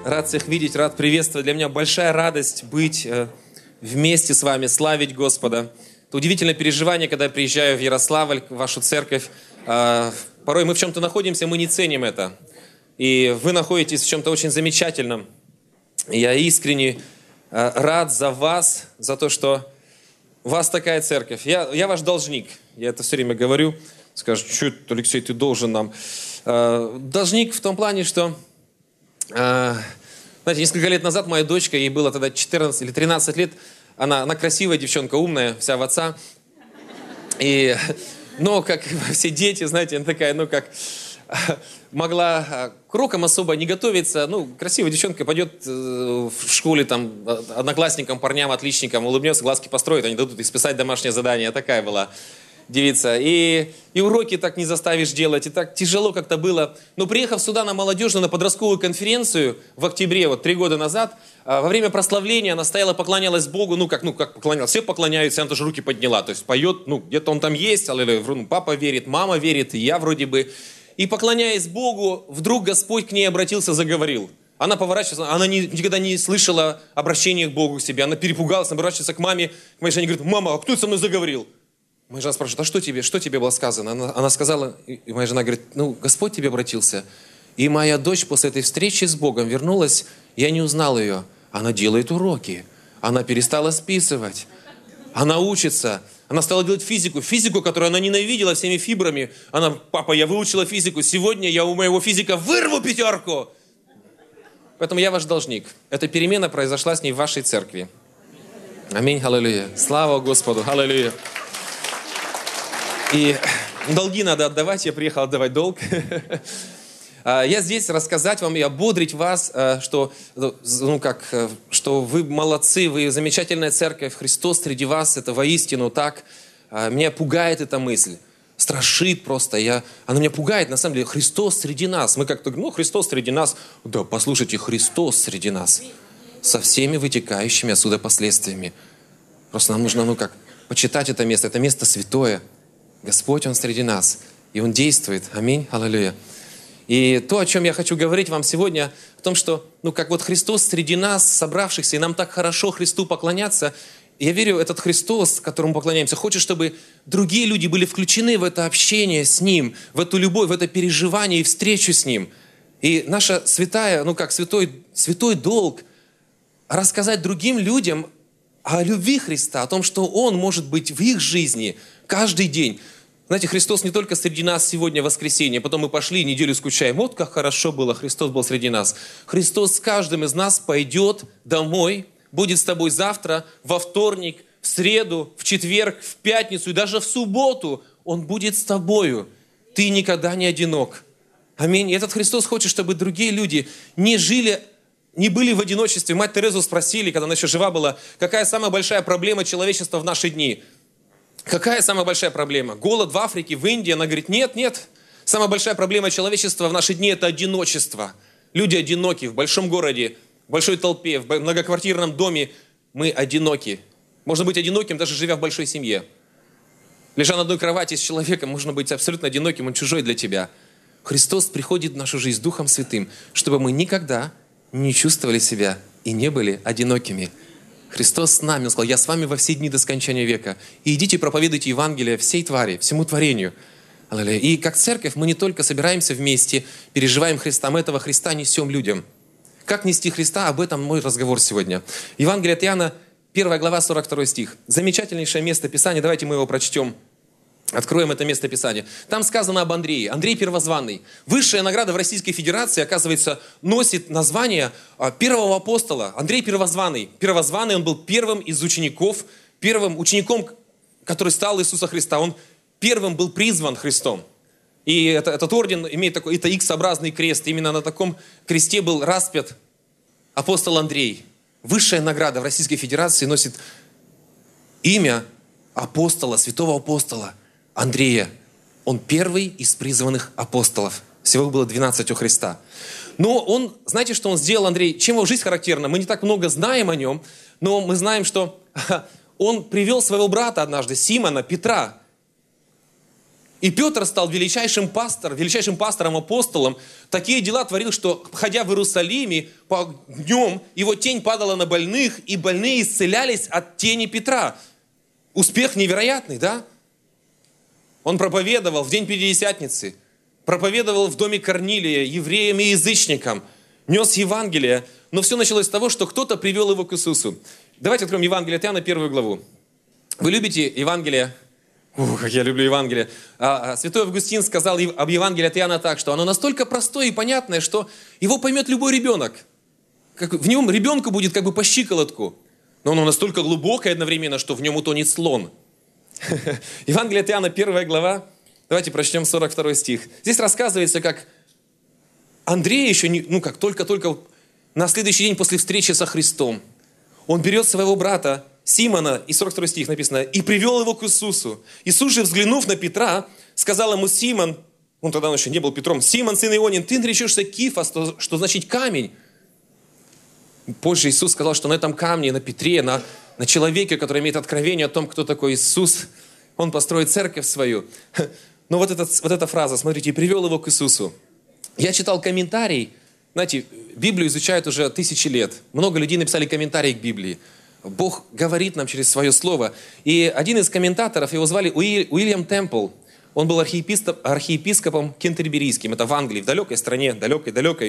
Рад всех видеть, рад приветствовать. Для меня большая радость быть вместе с вами, славить Господа. Это удивительное переживание, когда я приезжаю в Ярославль, в вашу церковь. Порой мы в чем-то находимся, мы не ценим это. И вы находитесь в чем-то очень замечательном. И я искренне рад за вас, за то, что у вас такая церковь. Я ваш должник, я это все время говорю. Скажут, что это, Алексей, ты должен нам. Должник в том плане, что... Знаете, несколько лет назад моя дочка, ей было тогда 14 или 13 лет, она красивая девчонка, умная, вся в отца. Но, как все дети, знаете, она такая, могла к урокам особо не готовиться. Красивая девчонка пойдет в школе, там, одноклассникам, парням, отличникам, улыбнется, глазки построит, они дадут исписать домашнее задание. Такая была девица. И уроки так не заставишь делать, и так тяжело как-то было. Но приехав сюда на молодежную, на подростковую конференцию в октябре, 3 года назад, во время прославления она стояла, поклонялась Богу, как поклонялась, все поклоняются, она тоже руки подняла, то есть поет, где-то он там есть, папа верит, мама верит, и я вроде бы. И поклоняясь Богу, вдруг Господь к ней обратился, заговорил. Она поворачивается, она никогда не слышала обращения к Богу к себе, она перепугалась, оборачивается к маме, к моей жене, говорит: мама, а кто со мной заговорил? Моя жена спрашивает: а что тебе было сказано? Она сказала, и моя жена говорит: Господь тебе обратился. И моя дочь после этой встречи с Богом вернулась, я не узнал ее. Она делает уроки, она перестала списывать, она учится, она стала делать физику, которую она ненавидела всеми фибрами. Папа, я выучила физику, сегодня я у моего физика вырву 5. Поэтому я ваш должник. Эта перемена произошла с ней в вашей церкви. Аминь, аллилуйя. Слава Господу, аллилуйя. И долги надо отдавать, я приехал отдавать долг. Я здесь рассказать вам и ободрить вас, что вы молодцы, вы замечательная церковь, Христос среди вас, это воистину так. Меня пугает эта мысль, страшит просто. Она меня пугает, на самом деле, Христос среди нас. Мы как-то, Христос среди нас. Да, послушайте, Христос среди нас. Со всеми вытекающими отсюда последствиями. Просто нам нужно, почитать это место святое. Господь, Он среди нас, и Он действует. Аминь, аллилуйя. И то, о чем я хочу говорить вам сегодня, о том, что, Христос среди нас, собравшихся, и нам так хорошо Христу поклоняться. Я верю, этот Христос, которому поклоняемся, хочет, чтобы другие люди были включены в это общение с Ним, в эту любовь, в это переживание и встречу с Ним. И наша святая, святой долг рассказать другим людям о любви Христа, о том, что Он может быть в их жизни каждый день. Знаете, Христос не только среди нас сегодня, в воскресенье, потом мы пошли, неделю скучаем. Вот как хорошо было, Христос был среди нас. Христос с каждым из нас пойдет домой, будет с тобой завтра, во вторник, в среду, в четверг, в пятницу и даже в субботу. Он будет с тобою. Ты никогда не одинок. Аминь. И этот Христос хочет, чтобы другие люди не были в одиночестве. Мать Терезу спросили, когда она еще жива была, какая самая большая проблема человечества в наши дни? Какая самая большая проблема? Голод в Африке, в Индии? Она говорит: нет. Самая большая проблема человечества в наши дни – это одиночество. Люди одиноки в большом городе, в большой толпе, в многоквартирном доме. Мы одиноки. Можно быть одиноким, даже живя в большой семье. Лежа на одной кровати с человеком, можно быть абсолютно одиноким, он чужой для тебя. Христос приходит в нашу жизнь Духом Святым, чтобы мы никогда не чувствовали себя и не были одинокими. Христос с нами, Он сказал: я с вами во все дни до скончания века. И идите проповедуйте Евангелие всей твари, всему творению. И как церковь мы не только собираемся вместе, переживаем Христа, мы этого Христа несем людям. Как нести Христа? Об этом мой разговор сегодня. Евангелие от Иоанна, 1 глава, 42 стих. Замечательнейшее место Писания, давайте мы его прочтем. Откроем это место Писания. Там сказано об Андрее. Андрей Первозванный. Высшая награда в Российской Федерации, оказывается, носит название первого апостола. Андрей Первозванный. Первозванный, он был первым из учеников, первым учеником, который стал Иисуса Христа. Он первым был призван Христом. И этот орден имеет такой X-образный крест. Именно на таком кресте был распят апостол Андрей. Высшая награда в Российской Федерации носит имя апостола, святого апостола Андрея. Он первый из призванных апостолов. Всего было 12 у Христа. Но знаете, что он сделал, Андрей? Чем его жизнь характерна? Мы не так много знаем о нем, но мы знаем, что он привел своего брата однажды, Симона, Петра. И Петр стал величайшим пастором, апостолом. Такие дела творил, что, ходя в Иерусалиме, по днем его тень падала на больных, и больные исцелялись от тени Петра. Успех невероятный, да? Он проповедовал в день Пятидесятницы, проповедовал в доме Корнилия, евреям и язычникам, нес Евангелие. Но все началось с того, что кто-то привел его к Иисусу. Давайте откроем Евангелие от Иоанна, 1 главу. Вы любите Евангелие? Как я люблю Евангелие. Святой Августин сказал об Евангелии от Иоанна так, что оно настолько простое и понятное, что его поймет любой ребенок. В нем ребенку будет как бы по щиколотку. Но оно настолько глубокое одновременно, что в нем утонет слон. Евангелие от Иоанна, 1 глава. Давайте прочтем 42 стих. Здесь рассказывается, как Андрей еще, только на следующий день после встречи со Христом, он берет своего брата Симона, и 42 стих написано, и привел его к Иисусу. Иисус же, взглянув на Петра, сказал ему: Симон, он тогда еще не был Петром, Симон, сын Ионин, ты наречешься Кифа, что значит камень. Позже Иисус сказал, что на этом камне, на Петре, на человеке, который имеет откровение о том, кто такой Иисус, он построит церковь свою. Но вот эта фраза, смотрите, и привел его к Иисусу. Я читал комментарий, знаете, Библию изучают уже 1000 лет. Много людей написали комментарии к Библии. Бог говорит нам через свое слово. И один из комментаторов, его звали Уильям Темпл, он был архиепископом кентерберийским, это в Англии, в далекой стране, далекой.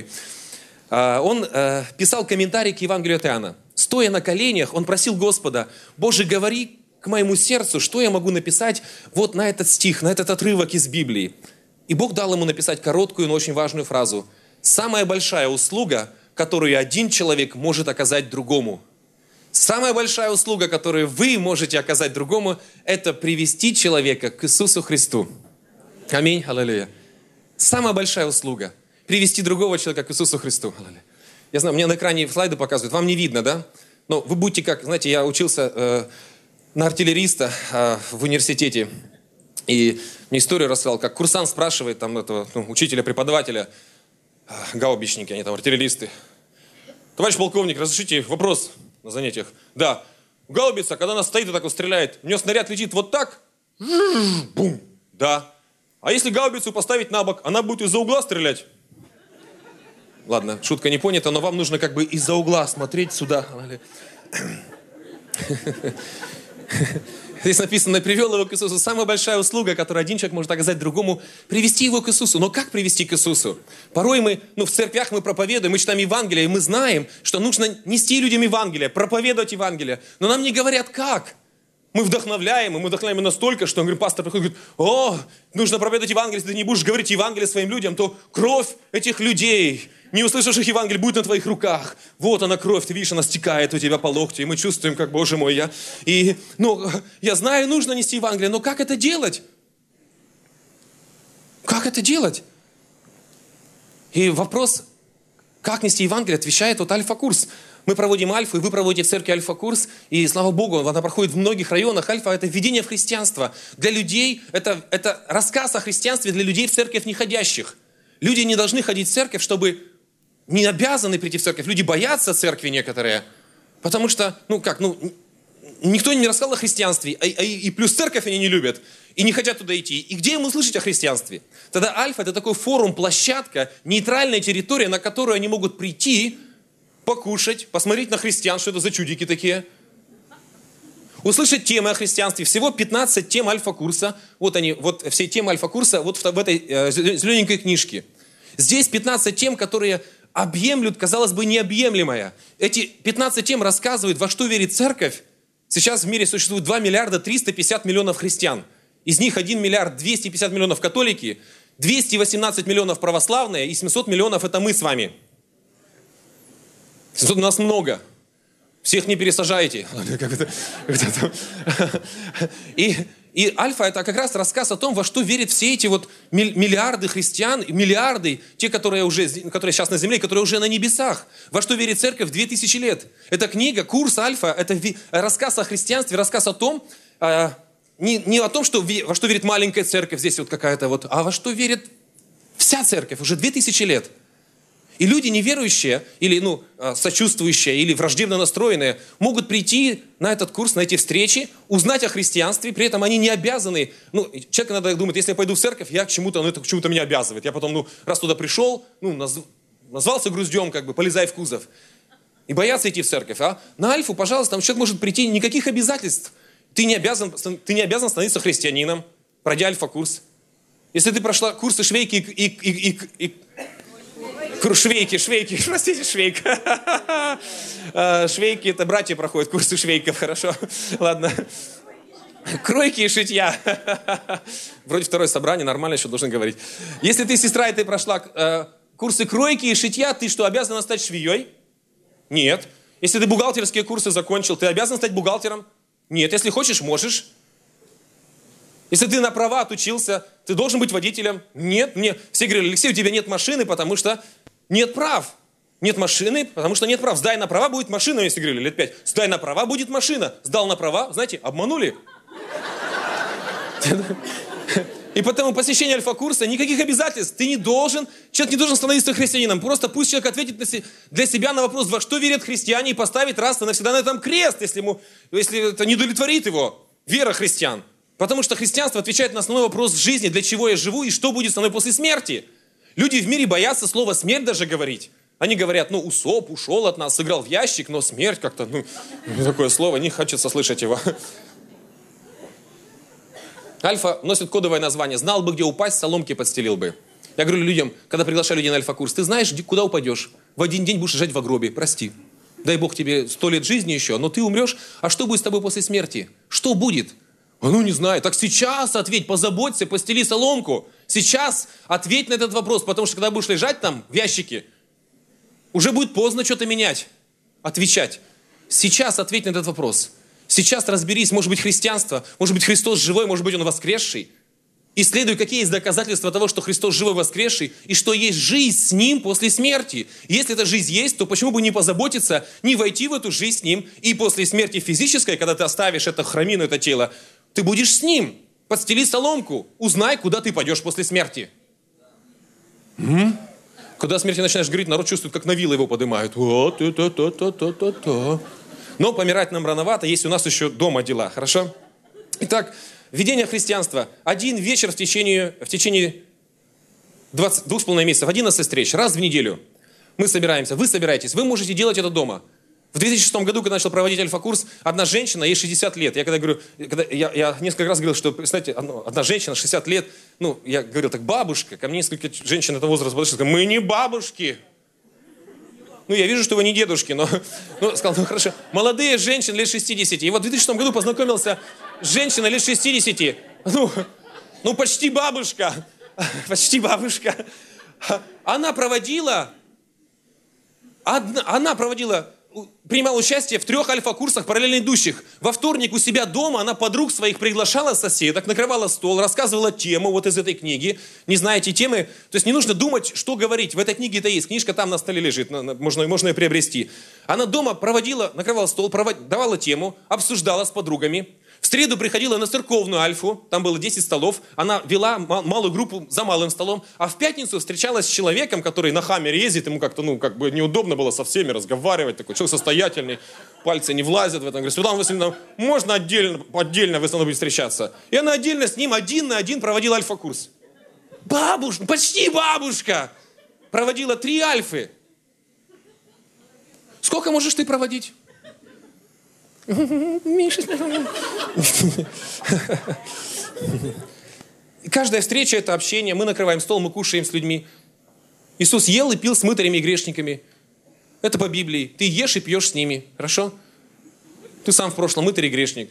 Он писал комментарий к Евангелию от Иоанна. Стоя на коленях, он просил Господа: Боже, говори к моему сердцу, что я могу написать вот на этот стих, на этот отрывок из Библии. И Бог дал ему написать короткую, но очень важную фразу. Самая большая услуга, которую один человек может оказать другому. Самая большая услуга, которую вы можете оказать другому, это привести человека к Иисусу Христу. Аминь, аллилуйя. Самая большая услуга. Привести другого человека к Иисусу Христу. Аллилуйя. Я знаю, мне на экране слайды показывают, вам не видно, да? Но вы будьте как, знаете, я учился на артиллериста в университете. И мне историю рассказал, как курсант спрашивает там этого учителя, преподавателя, гаубичники, они там артиллеристы. Товарищ полковник, разрешите вопрос на занятиях? Да. Гаубица, когда она стоит и так вот стреляет, у нее снаряд летит вот так? Бум. Да. А если гаубицу поставить на бок, она будет из-за угла стрелять? Ладно, шутка не понята, но вам нужно как бы из-за угла смотреть сюда. Здесь написано: привел его к Иисусу. Самая большая услуга, которую один человек может оказать другому, привести его к Иисусу. Но как привести к Иисусу? Порой мы, в церквях мы проповедуем, мы читаем Евангелие, и мы знаем, что нужно нести людям Евангелие, проповедовать Евангелие. Но нам не говорят как. Мы вдохновляем настолько, что, пастор приходит и говорит: нужно проповедовать Евангелие, если ты не будешь говорить Евангелие своим людям, то кровь этих людей, не услышавших Евангелие, будет на твоих руках. Вот она кровь, ты видишь, она стекает у тебя по локтю, и мы чувствуем, как, Боже мой, я знаю, нужно нести Евангелие, но как это делать? Как это делать? И вопрос, как нести Евангелие, отвечает вот Альфа-курс. Мы проводим Альфу, и вы проводите в церкви Альфа-курс, и, слава Богу, она проходит в многих районах. Альфа – это введение в христианство. Для людей, это рассказ о христианстве для людей в церковь не ходящих. Люди не должны ходить в церковь, чтобы не обязаны прийти в церковь. Люди боятся церкви некоторые, потому что, никто не рассказал о христианстве, и плюс церковь они не любят, и не хотят туда идти. И где им услышать о христианстве? Тогда Альфа – это такой форум, площадка, нейтральная территория, на которую они могут прийти, покушать, посмотреть на христиан, что это за чудики такие. Услышать темы о христианстве. Всего 15 тем Альфа-курса. Вот они, вот все темы Альфа-курса вот в этой зелененькой книжке. Здесь 15 тем, которые объемлют, казалось бы, необъемлемое. Эти 15 тем рассказывают, во что верит церковь. Сейчас в мире существует 2 миллиарда 350 миллионов христиан. Из них 1 миллиард 250 миллионов католики, 218 миллионов православные и 700 миллионов это мы с вами. 700 у нас много. Всех не пересажайте. И Альфа – это как раз рассказ о том, во что верят все эти вот миллиарды христиан, миллиарды, те, которые сейчас на земле, которые уже на небесах. Во что верит церковь 2000 лет. Эта книга, курс Альфа, это рассказ о христианстве, рассказ о том, не о том, во что верит маленькая церковь, здесь вот какая-то вот, а во что верит вся церковь уже 2000 лет. И люди неверующие, или сочувствующие, или враждебно настроенные, могут прийти на этот курс, на эти встречи, узнать о христианстве, при этом они не обязаны. Человек иногда думает, если я пойду в церковь, я к чему-то, это к чему-то меня обязывает. Я потом, раз туда пришел, назвался груздем, полезай в кузов. И боятся идти в церковь. А на Альфу, пожалуйста, там человек может прийти, никаких обязательств. Ты не обязан становиться христианином, пройдя альфа-курс. Если ты прошла курсы швейки швейки, простите, швейка. Швейки, это братья проходят курсы швейков, хорошо? Ладно. Кройки и шитья. Вроде второе собрание, нормально еще должен говорить. Если ты сестра, и ты прошла курсы кройки и шитья, ты что, обязана стать швеей? Нет. Если ты бухгалтерские курсы закончил, ты обязан стать бухгалтером? Нет. Если хочешь, можешь. Если ты на права отучился, ты должен быть водителем? Нет. Мне все говорили, Алексей, у тебя нет машины, потому что нет прав. Нет машины, потому что нет прав. Сдай на права, будет машина, если говорили лет 5. Сдай на права, будет машина. Сдал на права, знаете, обманули. И потому посещение альфа-курса, никаких обязательств. Человек не должен становиться христианином. Просто пусть человек ответит для себя на вопрос, во что верят христиане, и поставит раз и навсегда на этом крест, если это не удовлетворит его, вера христиан. Потому что христианство отвечает на основной вопрос в жизни, для чего я живу и что будет со мной после смерти. Люди в мире боятся слова «смерть» даже говорить. Они говорят, усоп, ушел от нас, сыграл в ящик, но смерть как-то, такое слово, не хочется слышать его. Альфа носит кодовое название. Знал бы, где упасть, соломки подстелил бы. Я говорю людям, когда приглашаю людей на альфа-курс, ты знаешь, куда упадешь? В один день будешь лежать в гробе, прости. Дай Бог тебе 100 лет жизни еще, но ты умрешь. А что будет с тобой после смерти? Что будет? Не знаю. Так сейчас ответь, позаботься, постели соломку. Сейчас ответь на этот вопрос, потому что когда будешь лежать там в ящике, уже будет поздно что-то менять, отвечать. Сейчас ответь на этот вопрос. Сейчас разберись, может быть, христианство, может быть, Христос живой, может быть, Он воскресший. Исследуй, какие есть доказательства того, что Христос живой, воскресший, и что есть жизнь с Ним после смерти. Если эта жизнь есть, то почему бы не позаботиться, не войти в эту жизнь с Ним, и после смерти физической, когда ты оставишь это храмину, это тело, ты будешь с Ним. Подстели соломку, узнай, куда ты пойдешь после смерти. Когда о смерти начинаешь говорить, народ чувствует, как на вилы его поднимают. Вот, Но помирать нам рановато, есть у нас еще дома дела, хорошо? Итак, введение христианства. Один вечер в течение 2,5 месяцев, 11 встреч, раз в неделю. Мы собираемся, вы собираетесь, вы можете делать это дома. В 2006 году, когда начал проводить альфа-курс, одна женщина, ей 60 лет. Я несколько раз говорил, что, представьте, одна женщина, 60 лет, я говорил, так бабушка, ко мне несколько женщин этого возраста подошли, сказали, мы не бабушки. Я вижу, что вы не дедушки, но сказал, хорошо. Молодые женщины лет 60. И вот в 2006 году познакомился с женщиной лет 60. Почти бабушка. Почти бабушка. Она принимала участие в 3 альфа-курсах параллельно идущих. Во вторник у себя дома она подруг своих приглашала соседок, накрывала стол, рассказывала тему вот из этой книги. Не знаете темы? То есть не нужно думать, что говорить. В этой книге это есть. Книжка там на столе лежит. Можно ее приобрести. Она дома накрывала стол, давала тему, обсуждала с подругами. В среду приходила на церковную альфу, там было 10 столов, она вела малую группу за малым столом, а в пятницу встречалась с человеком, который на хаммере ездит, ему как-то, неудобно было со всеми разговаривать, такой человек состоятельный, пальцы не влазят в этом. Говорит, Светлана Васильевна, можно отдельно вы со мной будете встречаться? И она отдельно с ним, 1 на 1 проводила альфа-курс. Бабушка, почти бабушка, проводила 3 альфы. Сколько можешь ты проводить? Каждая встреча – это общение. Мы накрываем стол, мы кушаем с людьми. Иисус ел и пил с мытарями и грешниками. Это по Библии. Ты ешь и пьешь с ними. Хорошо? Ты сам в прошлом мытарь и грешник.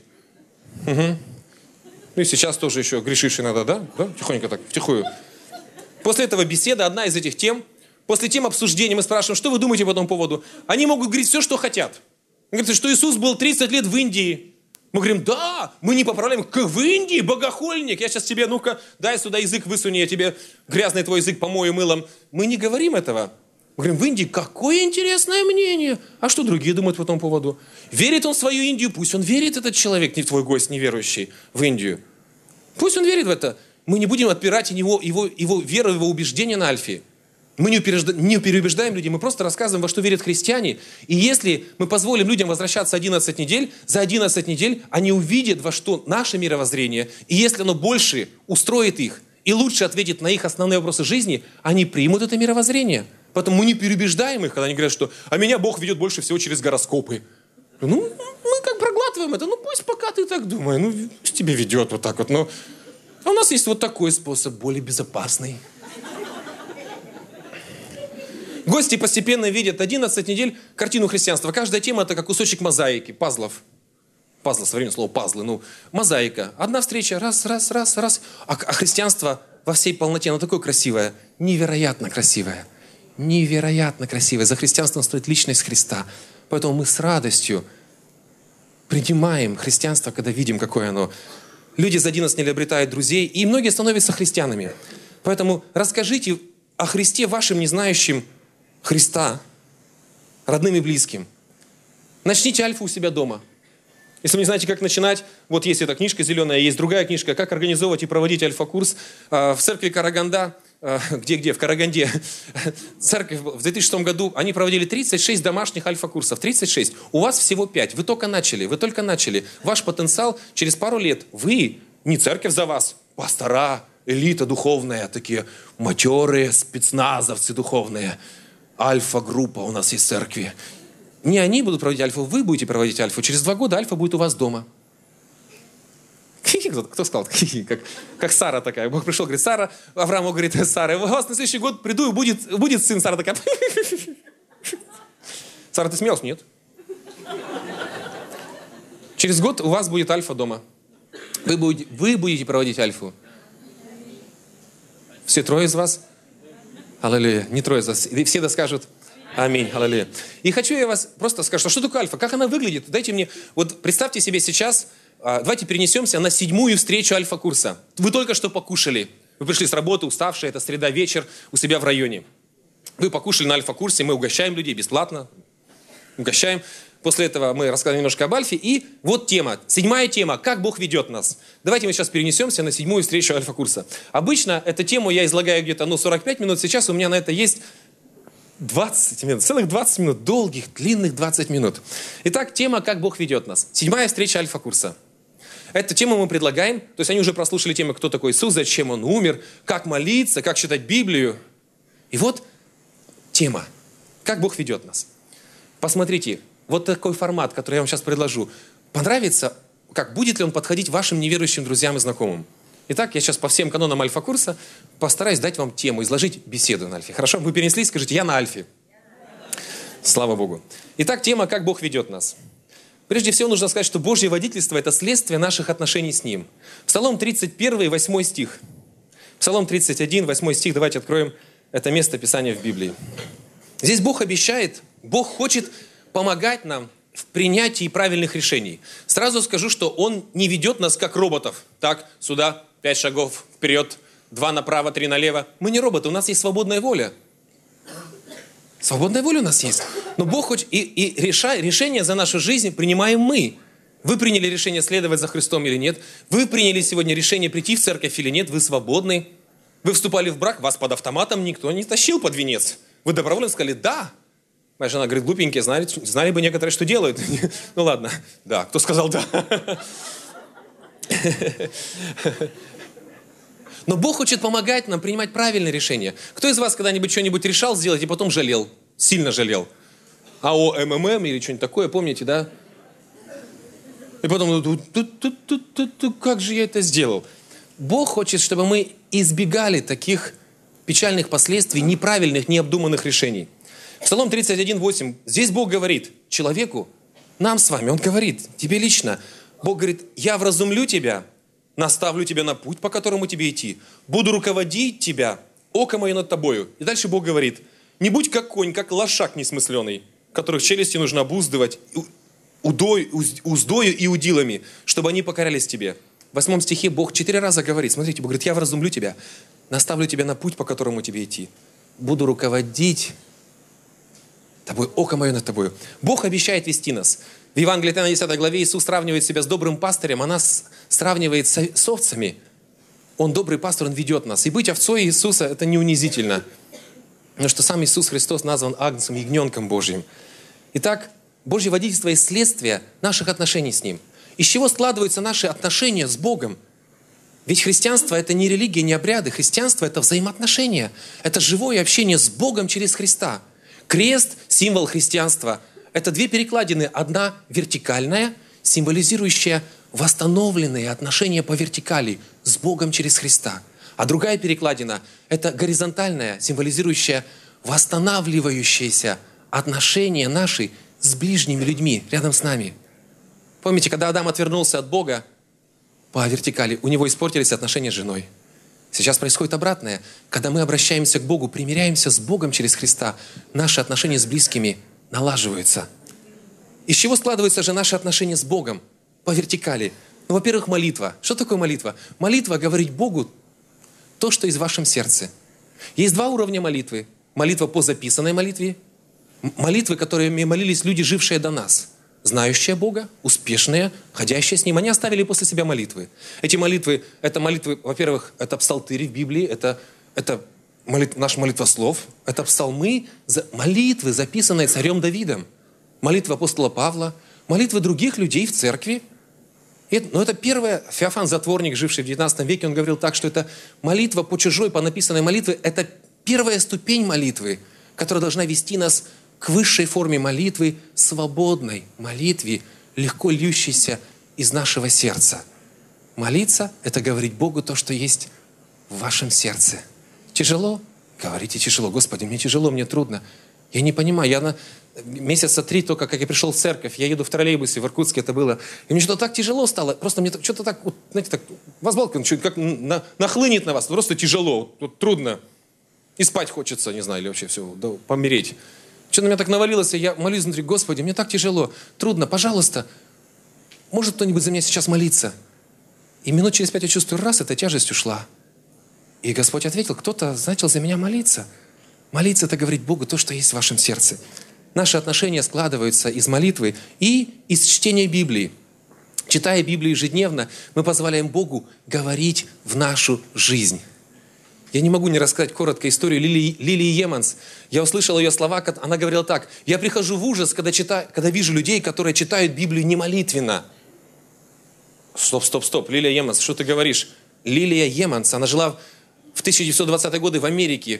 И сейчас тоже еще грешишь иногда, да? Тихонько так, втихую. После этого беседа, одна из этих тем. После тем обсуждения мы спрашиваем, что вы думаете по этому поводу? Они могут говорить все, что хотят. Говорит, что Иисус был 30 лет в Индии. Мы говорим, да, мы не поправляем. В Индии, богохульник, я сейчас тебе, дай сюда язык высуни, я тебе грязный твой язык помою мылом. Мы не говорим этого. Мы говорим, в Индии какое интересное мнение. А что другие думают по этому поводу? Верит он в свою Индию? Пусть он верит, этот человек, не твой гость неверующий, в Индию. Пусть он верит в это. Мы не будем отпирать его веру, его убеждения на альфе. Мы не переубеждаем людей, мы просто рассказываем, во что верят христиане. И если мы позволим людям возвращаться 11 недель, за 11 недель они увидят, во что наше мировоззрение. И если оно больше устроит их и лучше ответит на их основные вопросы жизни, они примут это мировоззрение. Поэтому мы не переубеждаем их, когда они говорят, что «а меня Бог ведет больше всего через гороскопы». Ну, мы как проглатываем это. Ну, пусть пока ты так думаешь. Ну, пусть тебя ведет вот так вот. Но у нас есть вот такой способ, более безопасный. Гости постепенно видят 11 недель картину христианства. Каждая тема – это как кусочек мозаики, пазлов. Пазлы, современное слово пазлы. Ну, мозаика. Одна встреча, раз. А христианство во всей полноте, оно такое красивое. Невероятно красивое. Невероятно красивое. За христианством стоит личность Христа. Поэтому мы с радостью принимаем христианство, когда видим, какое оно. Люди за 11 недель обретают друзей, и многие становятся христианами. Поэтому расскажите о Христе вашим незнающим Христа, родным и близким. Начните альфу у себя дома. Если вы не знаете, как начинать, вот есть эта книжка зеленая, есть другая книжка «Как организовывать и проводить альфа-курс». В церкви Караганда, в Караганде, церковь в 2006 году, они проводили 36 домашних альфа-курсов. 36. У вас всего 5. Вы только начали. Ваш потенциал через пару лет. Вы, не церковь за вас, пастора, элита духовная, такие матерые спецназовцы духовные. Альфа-группа у нас есть в церкви. Не они будут проводить альфу, вы будете проводить альфу. Через 2 года альфа будет у вас дома. Кто сказал? Как Сара такая. Бог пришел, говорит, Сара, Аврааму говорит, Сара, у вас на следующий год приду, и будет сын. Сара такая. Сара, ты смеялась? Нет. Через год у вас будет альфа дома. Вы будете проводить альфу. Все 3 из вас? Аллилуйя. Не 3 из вас. И все скажут аминь. Аллилуйя. И хочу я вас просто сказать, что такое альфа? Как она выглядит? Дайте мне, вот представьте себе сейчас, давайте перенесемся на 7-ю встречу альфа-курса. Вы только что покушали. Вы пришли с работы, уставшие, это среда, вечер, у себя в районе. Вы покушали на альфа-курсе, мы угощаем людей бесплатно. Угощаем. После этого мы рассказываем немножко об альфе. И вот тема, 7-я тема, как Бог ведет нас. Давайте мы сейчас перенесемся на 7-ю встречу альфа-курса. Обычно эту тему я излагаю где-то 45 минут. Сейчас у меня на это есть 20 минут, целых 20 минут, долгих, длинных 20 минут. Итак, тема, как Бог ведет нас. 7-я встреча альфа-курса. Эту тему мы предлагаем. То есть они уже прослушали тему, кто такой Иисус, зачем Он умер, как молиться, как читать Библию. И вот тема, как Бог ведет нас. Посмотрите. Вот такой формат, который я вам сейчас предложу. Понравится, будет ли он подходить вашим неверующим друзьям и знакомым? Итак, я сейчас по всем канонам альфа-курса постараюсь дать вам тему, изложить беседу на альфе. Хорошо? Вы перенеслись, скажите, я на альфе. Слава Богу. Итак, тема, как Бог ведет нас. Прежде всего нужно сказать, что Божье водительство – это следствие наших отношений с Ним. Псалом 31, 8 стих. Псалом 31, 8 стих. Давайте откроем это место Писания в Библии. Здесь Бог обещает, Бог хочет помогать нам в принятии правильных решений. Сразу скажу, что Он не ведет нас как роботов. Так, сюда, 5 шагов вперед, 2 направо, 3 налево. Мы не роботы, у нас есть свободная воля. Свободная воля у нас есть. Но Бог хочет... И решение за нашу жизнь принимаем мы. Вы приняли решение следовать за Христом или нет? Вы приняли сегодня решение прийти в церковь или нет? Вы свободны. Вы вступали в брак, вас под автоматом никто не тащил под венец. Вы добровольно сказали «да». Моя жена говорит, глупенькие, знали бы некоторые, что делают. Ну ладно, да, кто сказал да. Но Бог хочет помогать нам принимать правильные решения. Кто из вас когда-нибудь что-нибудь решал сделать и потом жалел? Сильно жалел. АО МММ или что-нибудь такое, помните, да? И потом, как же я это сделал? Бог хочет, чтобы мы избегали таких печальных последствий, неправильных, необдуманных решений. Псалом 31:8. Здесь Бог говорит человеку, нам с вами, Он говорит, тебе лично. Бог говорит, я вразумлю тебя, наставлю тебя на путь, по которому тебе идти. Буду руководить тебя, око мое над тобою. И дальше Бог говорит, не будь как конь, как лошак несмысленый, которых челюсти нужно обуздывать уздою и удилами, чтобы они покорялись тебе. В 8 стихе Бог 4 раза говорит, смотрите, Бог говорит, я вразумлю тебя, наставлю тебя на путь, по которому тебе идти. Буду руководить тобой, око мое над тобою. Бог обещает вести нас. В Евангелии от Иоанна 10 главе Иисус сравнивает себя с добрым пастырем, а нас сравнивает с овцами. Он добрый пастор, Он ведет нас. И быть овцой Иисуса – это не унизительно. Потому что сам Иисус Христос назван Агнцем, ягненком Божьим. Итак, Божье водительство есть следствие наших отношений с Ним. Из чего складываются наши отношения с Богом? Ведь христианство – это не религия, не обряды. Христианство – это взаимоотношения. Это живое общение с Богом через Христа. Крест – символ христианства. Это две перекладины. Одна вертикальная, символизирующая восстановленные отношения по вертикали с Богом через Христа. А другая перекладина – это горизонтальная, символизирующая восстанавливающиеся отношения наши с ближними людьми рядом с нами. Помните, когда Адам отвернулся от Бога по вертикали, у него испортились отношения с женой. Сейчас происходит обратное. Когда мы обращаемся к Богу, примиряемся с Богом через Христа, наши отношения с близкими налаживаются. Из чего складываются же наши отношения с Богом по вертикали? Ну, во-первых, молитва. Что такое молитва? Молитва — говорить Богу то, что есть в вашем сердце. Есть два уровня молитвы. Молитва по записанной молитве. Молитвы, которыми молились люди, жившие до нас. Знающие Бога, успешные, ходящие с Ним. Они оставили после себя молитвы. Эти молитвы, это молитвы, во-первых, это псалтыри в Библии, это наш молитвослов, это псалмы, молитвы, записанные царем Давидом. Молитвы апостола Павла, молитвы других людей в церкви. Но это первое, Феофан Затворник, живший в 19 веке, он говорил так, что это молитва по чужой, по написанной молитве, это первая ступень молитвы, которая должна вести нас к высшей форме молитвы, свободной молитве, легко льющейся из нашего сердца. Молиться – это говорить Богу то, что есть в вашем сердце. Тяжело? Говорите тяжело. Господи, мне тяжело, мне трудно. Я не понимаю. Я месяца 3 только, как я пришел в церковь, я еду в троллейбусе, в Иркутске это было, и мне что-то так тяжело стало. Просто мне что-то так, знаете, так, возбалка, как нахлынет на вас. Просто тяжело, трудно. И спать хочется, не знаю, или вообще все, да, помереть. Что на меня так навалилось, и я молюсь внутри: Господи, мне так тяжело, трудно, пожалуйста, может кто-нибудь за меня сейчас молиться? И минут через 5 я чувствую, раз, эта тяжесть ушла. И Господь ответил: кто-то начал за меня молиться. Молиться – это говорить Богу то, что есть в вашем сердце. Наши отношения складываются из молитвы и из чтения Библии. Читая Библию ежедневно, мы позволяем Богу говорить в нашу жизнь. Я не могу не рассказать коротко историю Лилии Еманс. Я услышал ее слова, она говорила так: «Я прихожу в ужас, когда вижу людей, которые читают Библию не молитвенно». Стоп. Лилия Еманс, что ты говоришь? Лилия Еманс, она жила в 1920-е годы в Америке.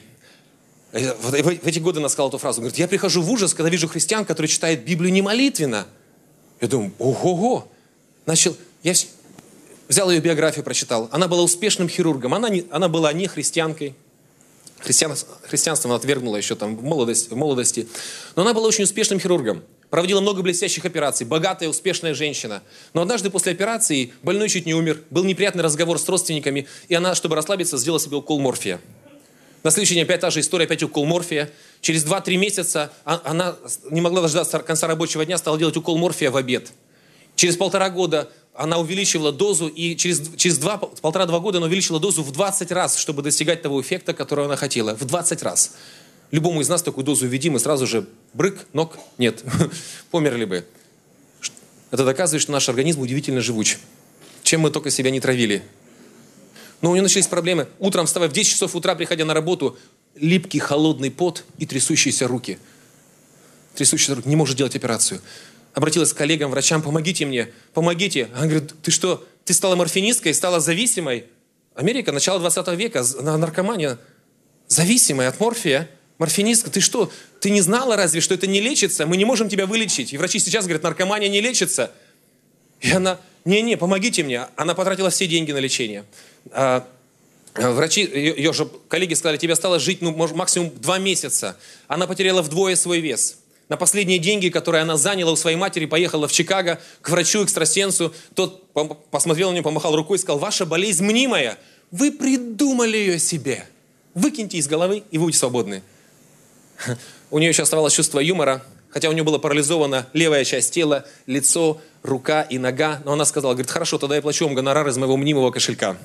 В эти годы она сказала эту фразу. Говорит: «Я прихожу в ужас, когда вижу христиан, которые читают Библию не молитвенно». Я думаю: ого-го. Я взял ее биографию, прочитал. Она была успешным хирургом. Она была не христианкой. Христианство она отвергнула еще там в молодости. Но она была очень успешным хирургом. Проводила много блестящих операций. Богатая, успешная женщина. Но однажды после операции больной чуть не умер. Был неприятный разговор с родственниками. И она, чтобы расслабиться, сделала себе укол морфия. На следующий день опять та же история, опять укол морфия. Через 2-3 месяца она не могла дождаться конца рабочего дня, стала делать укол морфия в обед. Через 1,5 года она увеличивала дозу, и через 1,5-2 года она увеличила дозу в 20 раз, чтобы достигать того эффекта, которого она хотела. В 20 раз. Любому из нас такую дозу введим, и сразу же брык, ног, нет. Померли бы. Это доказывает, что наш организм удивительно живуч. Чем мы только себя не травили. Но у нее начались проблемы. Утром, вставая в 10 часов утра, приходя на работу, липкий холодный пот и трясущиеся руки. Не может делать операцию. Обратилась к коллегам, врачам: помогите мне, помогите. Она говорит: ты что, ты стала морфинисткой, стала зависимой? Америка, начало 20 века, наркомания. Зависимая от морфия, морфинистка. Ты что, ты не знала разве, что это не лечится? Мы не можем тебя вылечить. И врачи сейчас говорят: наркомания не лечится. И она: не, помогите мне. Она потратила все деньги на лечение. Врачи, ее же коллеги сказали: тебе осталось жить максимум 2 месяца. Она потеряла вдвое свой вес. На последние деньги, которые она заняла у своей матери, поехала в Чикаго к врачу-экстрасенсу. Тот посмотрел на нее, помахал рукой и сказал: ваша болезнь мнимая. Вы придумали ее себе. Выкиньте из головы, и вы будете свободны. У нее еще оставалось чувство юмора, хотя у нее была парализована левая часть тела, лицо, рука и нога. Но она сказала: говорит, хорошо, тогда я плачу вам гонорар из моего мнимого кошелька.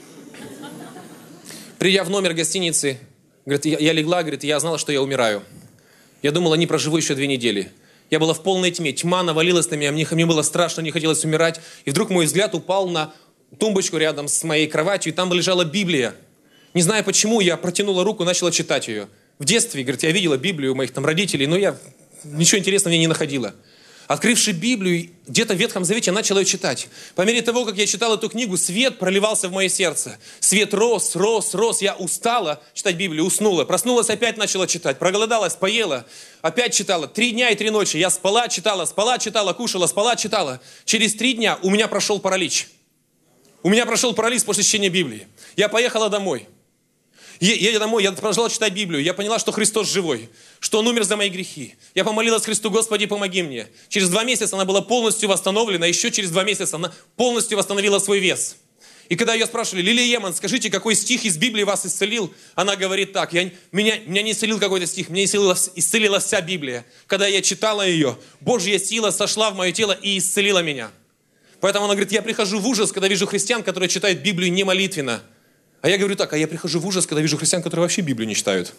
Придя в номер гостиницы, говорит, я легла, говорит, я знала, что я умираю. Я думала, не проживу еще 2 недели. Я была в полной тьме, тьма навалилась на меня, мне было страшно, не хотелось умирать. И вдруг мой взгляд упал на тумбочку рядом с моей кроватью, и там лежала Библия. Не знаю почему, я протянула руку и начала читать ее. В детстве, говорит, я видела Библию у моих там родителей, но я ничего интересного в ней не находила. Открывши Библию, где-то в Ветхом Завете, я начал ее читать. По мере того, как я читал эту книгу, свет проливался в мое сердце. Свет рос, рос, рос. Я устала читать Библию, уснула. Проснулась, опять начала читать. Проголодалась, поела, опять читала. 3 дня и 3 ночи. Я спала, читала, кушала, спала, читала. Через 3 дня у меня прошел паралич. У меня прошел паралич после чтения Библии. Я поехала домой. Едя домой, я продолжала читать Библию. Я поняла, что Христос живой, что Он умер за мои грехи. Я помолилась Христу: Господи, помоги мне. Через 2 месяца она была полностью восстановлена. Еще через 2 месяца она полностью восстановила свой вес. И когда ее спрашивали: Лилия Еман, скажите, какой стих из Библии вас исцелил? Она говорит так: меня не исцелил какой-то стих, меня исцелила вся Библия. Когда я читала ее, Божья сила сошла в мое тело и исцелила меня. Поэтому она говорит: я прихожу в ужас, когда вижу христиан, которые читают Библию не молитвенно. А я говорю так: я прихожу в ужас, когда вижу христиан, которые вообще Библию не читают.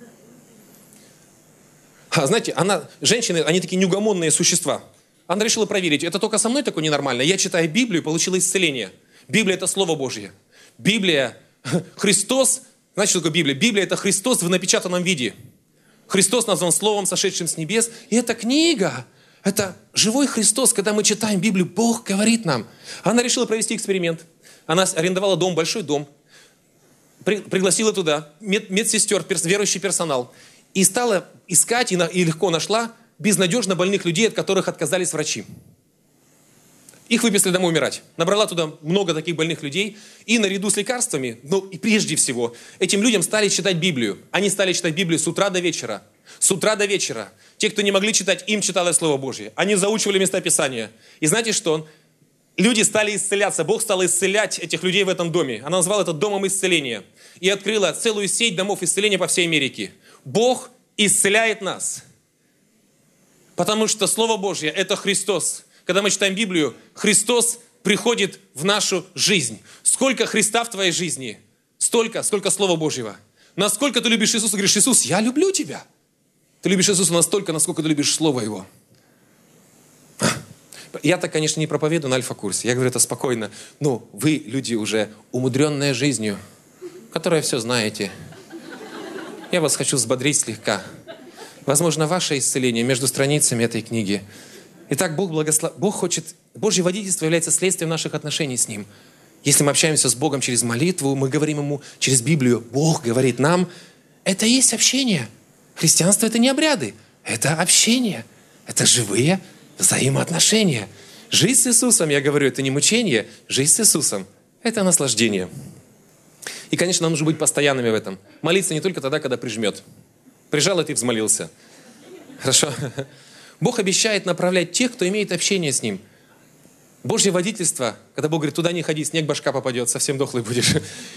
Знаете, женщины, они такие неугомонные существа. Она решила проверить, это только со мной такое ненормально. Я читаю Библию, получила исцеление. Библия – это Слово Божье. Библия, Христос, знаете, что такое Библия? Библия – это Христос в напечатанном виде. Христос назван Словом, сошедшим с небес. И эта книга, это живой Христос. Когда мы читаем Библию, Бог говорит нам. Она решила провести эксперимент. Она арендовала дом, большой дом. Пригласила туда медсестер, верующий персонал. И стала искать, и легко нашла безнадежно больных людей, от которых отказались врачи. Их выписали домой умирать. Набрала туда много таких больных людей. И наряду с лекарствами, и прежде всего, этим людям стали читать Библию. Они стали читать Библию с утра до вечера. С утра до вечера. Те, кто не могли читать, им читалось Слово Божье. Они заучивали места Писания. И знаете что? Люди стали исцеляться. Бог стал исцелять этих людей в этом доме. Она назвала это домом исцеления. И открыла целую сеть домов исцеления по всей Америке. Бог исцеляет нас. Потому что Слово Божье – это Христос. Когда мы читаем Библию, Христос приходит в нашу жизнь. Сколько Христа в твоей жизни, столько Слова Божьего. Насколько ты любишь Иисуса, говоришь: Иисус, я люблю тебя. Ты любишь Иисуса настолько, насколько ты любишь Слово Его. Я-то, конечно, не проповедую на альфа-курсе. Я говорю это спокойно. Вы, люди уже умудренные жизнью, которые все знаете. Я вас хочу взбодрить слегка. Возможно, ваше исцеление между страницами этой книги. Итак, Божье водительство является следствием наших отношений с Ним. Если мы общаемся с Богом через молитву, мы говорим Ему через Библию, Бог говорит нам, это и есть общение. Христианство – это не обряды, это общение. Это живые взаимоотношения. Жизнь с Иисусом, я говорю, это не мучение. Жизнь с Иисусом – это наслаждение. И, конечно, нам нужно быть постоянными в этом. Молиться не только тогда, когда прижмет. Прижал, и ты взмолился. Хорошо? Бог обещает направлять тех, кто имеет общение с Ним. Божье водительство, когда Бог говорит: туда не ходи, снег башка попадет, совсем дохлый будешь,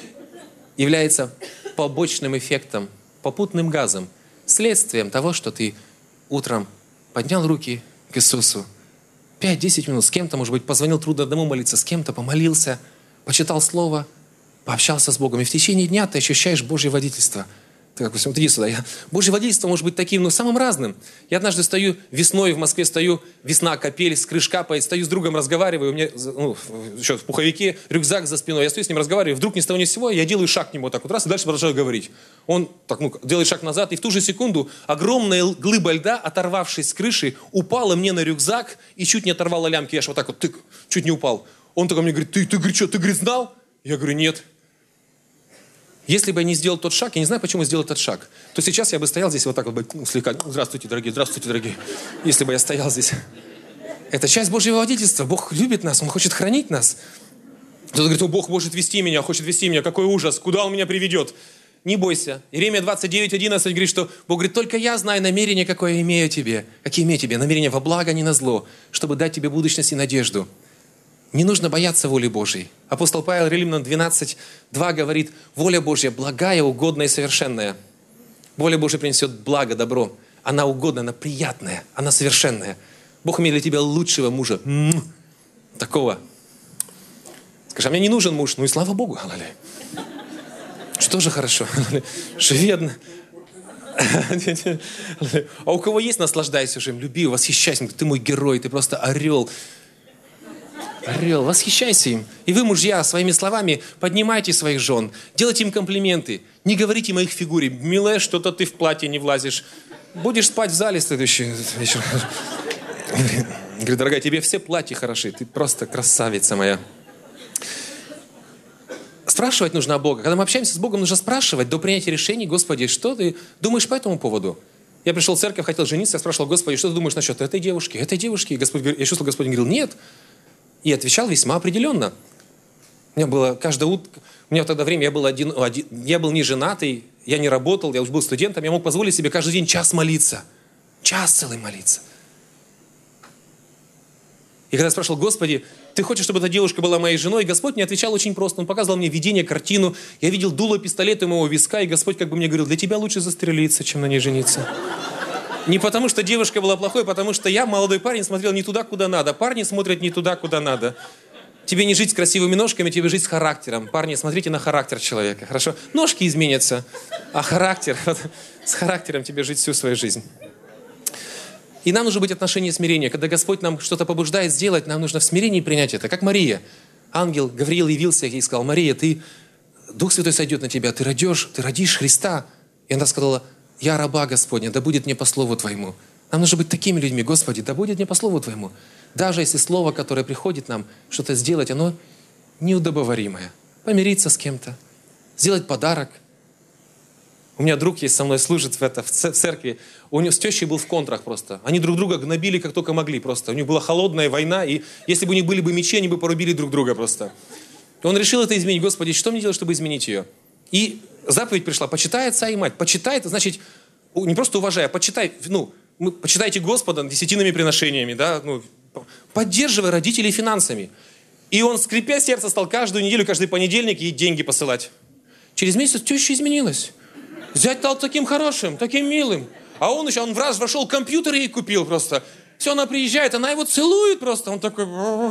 является побочным эффектом, попутным газом, следствием того, что ты утром поднял руки к Иисусу, 5-10 минут с кем-то, может быть, позвонил трудно одному молиться, с кем-то помолился, почитал Слово, пообщался с Богом. И в течение дня ты ощущаешь Божье водительство. Ты как, иди сюда. Божье водительство может быть таким, самым разным. Я однажды стою весной в Москве, весна, капель, с крыш капает, стою с другом, разговариваю, у меня еще в пуховике, рюкзак за спиной, я стою с ним, разговариваю, вдруг ни с того ни с сего, я делаю шаг к нему так вот раз, и дальше продолжаю говорить. Он так, делает шаг назад, и в ту же секунду огромная глыба льда, оторвавшись с крыши, упала мне на рюкзак и чуть не оторвала лямки. Я же вот так вот, чуть не упал. Он только мне говорит: ты говорит, что, ты, говорит, знал? Я говорю: нет. Если бы я не сделал тот шаг, я не знаю, почему я сделал этот шаг, то сейчас я бы стоял здесь вот так вот, слегка: здравствуйте, дорогие, здравствуйте, дорогие. Если бы я стоял здесь. Это часть Божьего водительства. Бог любит нас, Он хочет хранить нас. Кто-то говорит: Бог может вести меня, хочет вести меня, какой ужас, куда Он меня приведет? Не бойся. Иеремия 29:11 говорит, что Бог говорит: только я знаю намерение, какое имею тебе. Какие имею тебе? Намерение во благо, а не на зло, чтобы дать тебе будущность и надежду. Не нужно бояться воли Божьей. Апостол Павел Римлянам 12:2 говорит: воля Божья благая, угодная и совершенная. Воля Божья принесет благо, добро. Она угодная, она приятная, она совершенная. Бог имеет для тебя лучшего мужа. Такого. Скажи: а мне не нужен муж. Ну и слава Богу. Что же хорошо. Шведно. А у кого есть, наслаждайся уже им, люби, восхищайся. Ты мой герой, ты просто орел. Орел, восхищайся им. И вы, мужья, своими словами поднимайте своих жен, делайте им комплименты, не говорите им о их фигуре. Милая, что-то ты в платье не влазишь. Будешь спать в зале следующий вечер. Говорит, дорогая, тебе все платья хороши, ты просто красавица моя. Спрашивать нужно о Боге. Когда мы общаемся с Богом, нужно спрашивать до принятия решений: Господи, что ты думаешь по этому поводу? Я пришел в церковь, хотел жениться, я спрашивал: Господи, что ты думаешь насчет этой девушки? И Господь, я чувствовал, Господь говорил: нет. И отвечал весьма определенно. У меня было каждое утро, у меня в тогда время, я был не женатый, я не работал, я уже был студентом, я мог позволить себе каждый день час молиться. Час целый молиться. И когда я спрашивал: Господи, ты хочешь, чтобы эта девушка была моей женой? И Господь мне отвечал очень просто. Он показывал мне видение, картину. Я видел дуло пистолета у моего виска, и Господь как бы мне говорил: для тебя лучше застрелиться, чем на ней жениться. Не потому, что девушка была плохой, потому что я, молодой парень, смотрел не туда, куда надо. Парни смотрят не туда, куда надо. Тебе не жить с красивыми ножками, тебе жить с характером. Парни, смотрите на характер человека, хорошо? Ножки изменятся, а характер, с характером тебе жить всю свою жизнь. И нам нужно быть отношение смирения. Когда Господь нам что-то побуждает сделать, нам нужно в смирении принять это. Как Мария. Ангел Гавриил явился ей и сказал: Мария, Дух Святой сойдет на тебя, ты родишь Христа. И она сказала: я раба Господня, да будет мне по слову Твоему. Нам нужно быть такими людьми: Господи, да будет мне по слову Твоему. Даже если слово, которое приходит нам что-то сделать, оно неудобоваримое. Помириться с кем-то, сделать подарок. У меня друг есть, со мной служит в церкви. У него с тещей был в контрах просто. Они друг друга гнобили, как только могли просто. У них была холодная война, и если бы у них были бы мечи, они бы порубили друг друга просто. И он решил это изменить. Господи, что мне делать, чтобы изменить ее? И заповедь пришла: почитай отца и мать. Почитай, это значит, не просто уважай, а почитай, почитайте Господа десятинными приношениями, да, поддерживай родителей финансами. И он, скрипя сердце, стал каждую неделю, каждый понедельник ей деньги посылать. Через месяц теща изменилась. Зять стал таким хорошим, таким милым. А он в раз вошел, компьютер ей купил просто. Все, она приезжает, она его целует просто. Он такой...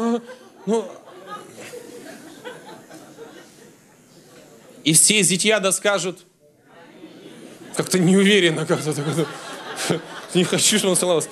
И все зятья скажут: как-то неуверенно, как-то. Не хочу, чтобы он целовался.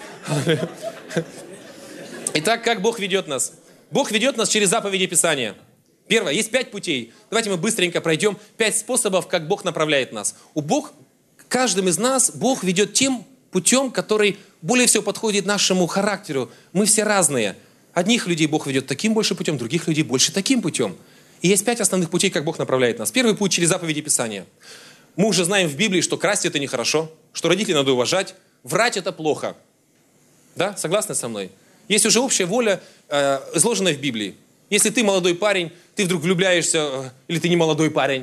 Итак, как Бог ведет нас? Бог ведет нас через заповеди Писания. Первое, есть 5 путей. Давайте мы быстренько пройдем 5 способов, как Бог направляет нас. Каждым из нас Бог ведет тем путем, который более всего подходит нашему характеру. Мы все разные. Одних людей Бог ведет таким больше путем, других людей больше таким путем. И есть 5 основных путей, как Бог направляет нас. Первый путь через заповеди Писания. Мы уже знаем в Библии, что красть это нехорошо, что родителей надо уважать, врать это плохо. Да? Согласны со мной? Есть уже общая воля, изложенная в Библии. Если ты молодой парень, ты вдруг влюбляешься, или ты не молодой парень.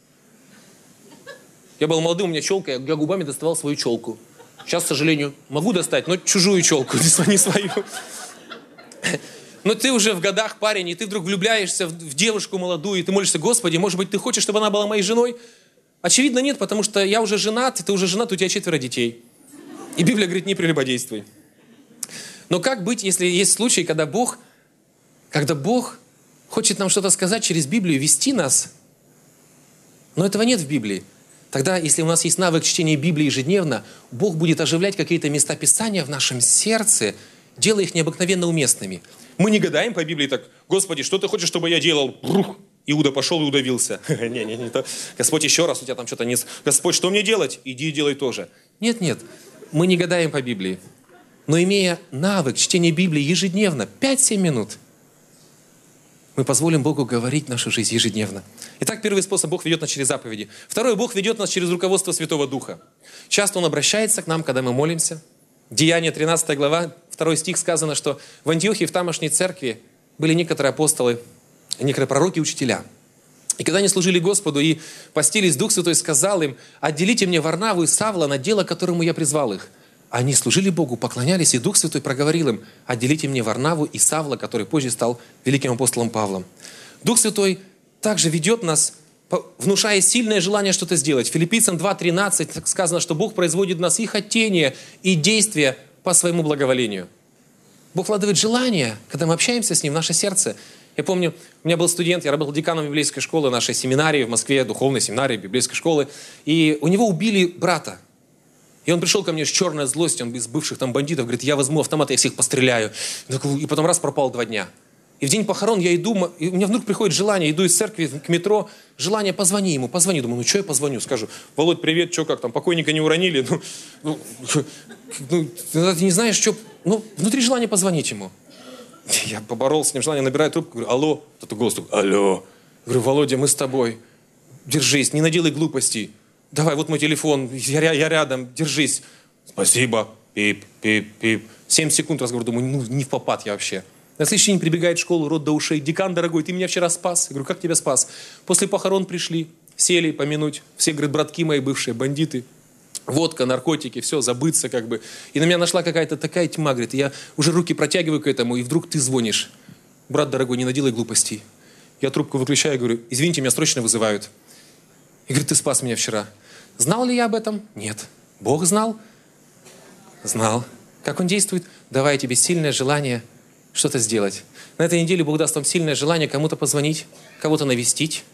Я был молодым, у меня челка, я губами доставал свою челку. Сейчас, к сожалению, могу достать, но чужую челку, не свою. Но ты уже в годах парень, и ты вдруг влюбляешься в девушку молодую, и ты молишься: Господи, может быть, ты хочешь, чтобы она была моей женой? Очевидно, нет, потому что я уже женат, и ты уже женат, у тебя 4 детей. И Библия говорит: не прелюбодействуй. Но как быть, если есть случаи, когда Бог хочет нам что-то сказать через Библию, вести нас, но этого нет в Библии? Тогда, если у нас есть навык чтения Библии ежедневно, Бог будет оживлять какие-то места Писания в нашем сердце, делая их необыкновенно уместными. Мы не гадаем по Библии так: Господи, что ты хочешь, чтобы я делал? Брух! Иуда пошел и удавился. Не то. Господь, еще раз, у тебя там что-то нет. Господь, что мне делать? Иди и делай тоже. Нет, мы не гадаем по Библии. Но имея навык чтения Библии ежедневно, 5-7 минут, мы позволим Богу говорить в нашу жизнь ежедневно. Итак, первый способ: Бог ведет нас через заповеди. Второй: Бог ведет нас через руководство Святого Духа. Часто Он обращается к нам, когда мы молимся. Деяния 13 глава, 2 стих сказано, что в Антиохии, в тамошней церкви, были некоторые апостолы, некоторые пророки и учителя. И когда они служили Господу и постились, Дух Святой сказал им: отделите мне Варнаву и Савла на дело, к которому я призвал их. Они служили Богу, поклонялись, и Дух Святой проговорил им: отделите мне Варнаву и Савла, который позже стал великим апостолом Павлом. Дух Святой также ведет нас, внушая сильное желание что-то сделать. Филиппийцам 2:13 сказано, что Бог производит в нас и хотение, и действия по своему благоволению. Бог вкладывает желание, когда мы общаемся с Ним, в наше сердце. Я помню, у меня был студент, я работал деканом библейской школы, нашей семинарии в Москве, духовной семинарии библейской школы, и у него убили брата. И он пришел ко мне с черной злостью, он из бывших там бандитов, говорит: я возьму автомат, я всех постреляю. И потом раз пропал 2 дня. И в день похорон я иду, и у меня вдруг приходит желание, иду из церкви к метро, желание, позвони ему, позвони. Думаю, ну что я позвоню? Скажу, Володь, привет, что, как там, покойника не уронили? Ты не знаешь, что... внутри желания позвонить ему. Я поборол с ним желание, набираю трубку, говорю, алло. Тот голос такой, алло. Говорю, Володя, мы с тобой. Держись, не наделай глупостей. Давай, вот мой телефон, я рядом, держись. Спасибо. Пип, пип, пип. 7 секунд разговор, думаю, не в попад я вообще. На следующий день прибегает в школу, рот до ушей. Декан, дорогой, ты меня вчера спас. Я говорю, как тебя спас? После похорон пришли, сели помянуть. Все, говорят, братки мои бывшие, бандиты. Водка, наркотики, все, забыться как бы. И на меня нашла какая-то такая тьма, говорит, я уже руки протягиваю к этому, и вдруг ты звонишь. Брат дорогой, не наделай глупостей. Я трубку выключаю, говорю, извините, меня срочно вызывают. И говорит, ты спас меня вчера. Знал ли я об этом? Нет. Бог знал? Знал. Как Он действует? Давай тебе сильное желание что-то сделать. На этой неделе Бог даст вам сильное желание кому-то позвонить, кого-то навестить,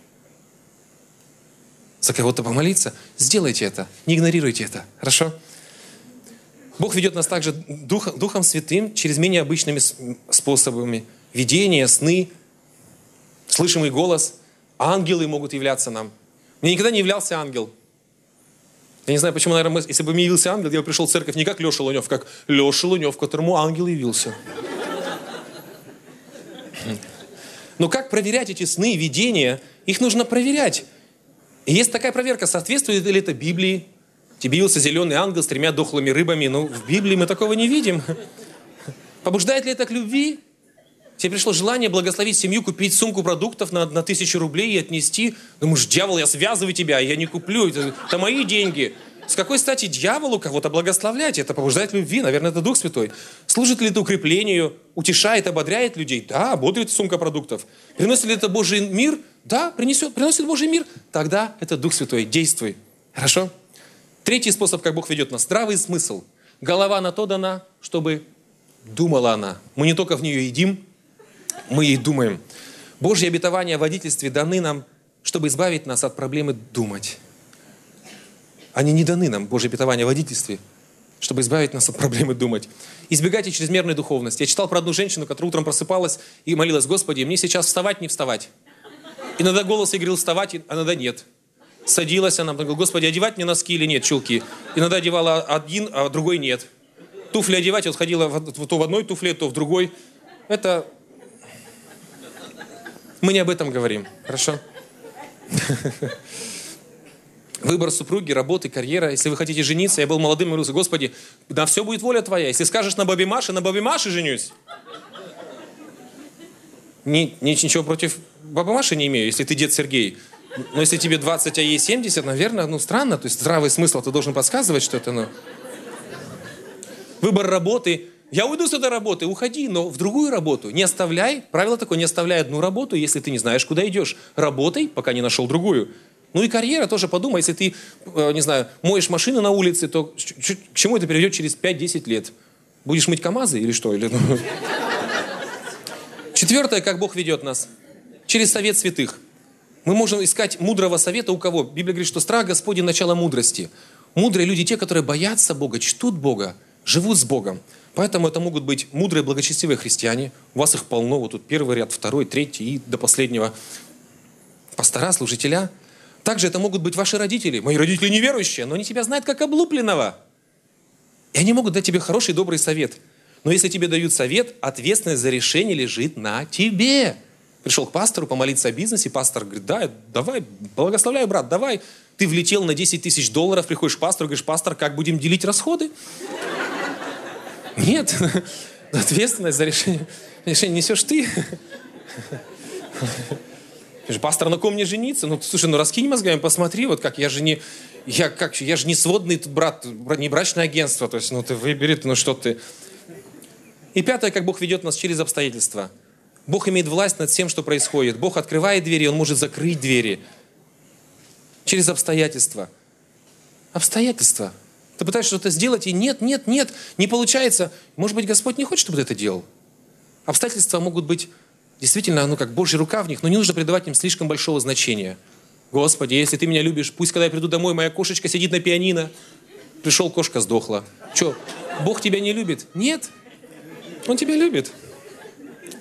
за кого-то помолиться. Сделайте это, не игнорируйте это. Хорошо? Бог ведет нас также Духом Святым через менее обычными способами. Видения, сны, слышимый голос. Ангелы могут являться нам. Мне никогда не являлся ангел. Я не знаю, почему, наверное, если бы мне явился ангел, я бы пришел в церковь не как Леша Лунев, как Леша Лунев, которому ангел явился. Но как проверять эти сны, видения? Их нужно проверять. И есть такая проверка, соответствует ли это Библии. Тебе явился зеленый ангел с 3 дохлыми рыбами. Но в Библии мы такого не видим. Побуждает ли это к любви? Тебе пришло желание благословить семью, купить сумку продуктов на 1000 рублей и отнести. Думаешь, дьявол, я связываю тебя, я не куплю. Это мои деньги. С какой стати дьяволу кого-то благословлять? Это побуждает любви, наверное, это Дух Святой. Служит ли это укреплению, утешает, ободряет людей? Да, бодрит сумка продуктов. Приносит ли это Божий мир? Да, приносит Божий мир. Тогда это Дух Святой, действуй. Хорошо? Третий способ, как Бог ведет нас. Здравый смысл. Голова на то дана, чтобы думала она. Мы не только в нее едим, мы ей думаем. Божьи обетования о водительстве даны нам, чтобы избавить нас от проблемы думать. Они не даны нам, Божьи обетования о водительстве, чтобы избавить нас от проблемы думать. Избегайте чрезмерной духовности. Я читал про одну женщину, которая утром просыпалась и молилась, Господи, мне сейчас вставать, не вставать. Иногда голос ей говорил вставать, иногда нет. Садилась она, говорила, Господи, одевать мне носки или нет, чулки. Иногда одевала один, а другой нет. Туфли одевать, вот ходила то в одной туфле, то в другой. Это... Мы не об этом говорим, хорошо? Выбор супруги, работы, карьера. Если вы хотите жениться, я был молодым и говорил, Господи, на все будет воля Твоя. Если скажешь на бабе Маше женюсь. Ничего против бабы Маши не имею, если ты дед Сергей. Но если тебе 20, а ей 70, наверное, странно. То есть здравый смысл ты должен подсказывать, что это, Выбор работы. Я уйду с этой работы, уходи, но в другую работу. Не оставляй, правило такое, не оставляй одну работу, если ты не знаешь, куда идешь. Работай, пока не нашел другую. Ну и карьера тоже подумай, если ты, не знаю, моешь машины на улице, то к чему это приведет через 5-10 лет? Будешь мыть КамАЗы или что? Четвертое, как Бог ведет нас. Через совет святых. Мы можем искать мудрого совета у кого? Библия говорит, что страх Господень – начало мудрости. Мудрые люди те, которые боятся Бога, чтут Бога, живут с Богом. Поэтому это могут быть мудрые, благочестивые христиане. У вас их полно. Вот тут первый ряд, второй, третий и до последнего. Пастора, служителя. Также это могут быть ваши родители. Мои родители неверующие, но они тебя знают как облупленного. И они могут дать тебе хороший, добрый совет. Но если тебе дают совет, ответственность за решение лежит на тебе. Пришел к пастору помолиться о бизнесе, пастор говорит, да, давай, благословляю, брат, давай. Ты влетел на 10 000 долларов, приходишь к пастору, говоришь, пастор, как будем делить расходы? Нет, ответственность за решение несешь ты. Пастор, на ком мне жениться? Слушай, раскинь мозгами, посмотри, вот как, я же не сводный брат, не брачное агентство, то есть, ты выбери, что ты. И пятое, как Бог ведет нас через обстоятельства. Бог имеет власть над всем, что происходит. Бог открывает двери, Он может закрыть двери. Через обстоятельства. Обстоятельства. Ты пытаешься что-то сделать, и нет, не получается. Может быть, Господь не хочет, чтобы ты это делал. Обстоятельства могут быть действительно, как Божья рука в них, но не нужно придавать им слишком большого значения. Господи, если ты меня любишь, пусть, когда я приду домой, моя кошечка сидит на пианино. Пришел, кошка сдохла. Что, Бог тебя не любит? Нет. Он тебя любит.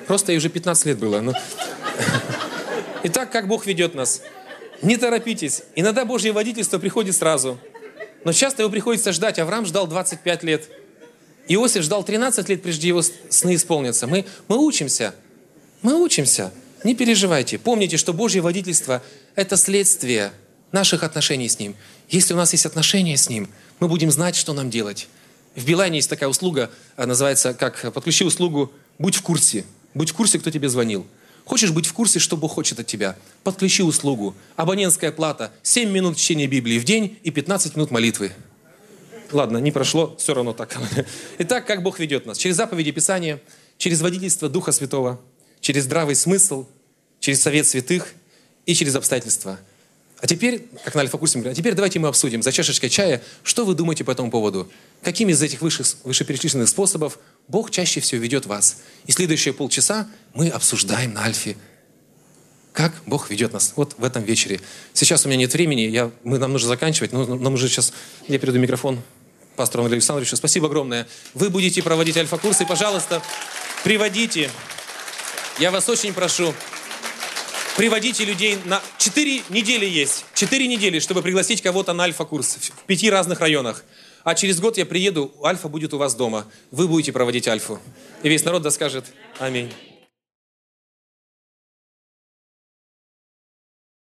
Просто ей уже 15 лет было. Ну. Итак, как Бог ведет нас? Не торопитесь. Иногда Божье водительство приходит сразу. Но часто его приходится ждать. Авраам ждал 25 лет. Иосиф ждал 13 лет, прежде его сны исполнятся. Мы учимся. Мы учимся. Не переживайте. Помните, что Божье водительство – это следствие наших отношений с Ним. Если у нас есть отношения с Ним, мы будем знать, что нам делать. В Билайне есть такая услуга, называется, как подключи услугу «Будь в курсе». Будь в курсе, кто тебе звонил. Хочешь быть в курсе, что Бог хочет от тебя? Подключи услугу. Абонентская плата. 7 минут чтения Библии в день и 15 минут молитвы. Ладно, не прошло, все равно так. Итак, как Бог ведет нас? Через заповеди Писания, через водительство Духа Святого, через здравый смысл, через совет святых и через обстоятельства. А теперь, как на Альфа-курсе мы говорим, а теперь давайте мы обсудим за чашечкой чая, что вы думаете по этому поводу. Какими из этих вышеперечисленных способов Бог чаще всего ведет вас. И следующие полчаса мы обсуждаем на Альфе, как Бог ведет нас. Вот в этом вечере. Сейчас у меня нет времени, нам нужно заканчивать, но нам уже сейчас, я передаю микрофон пастору Андрею Александровичу. Спасибо огромное. Вы будете проводить Альфа-курсы, пожалуйста, приводите. Я вас очень прошу. Приводите людей на 4 недели есть. 4 недели, чтобы пригласить кого-то на Альфа-курс в 5 разных районах. А через год я приеду, Альфа будет у вас дома. Вы будете проводить Альфу. И весь народ да скажет аминь.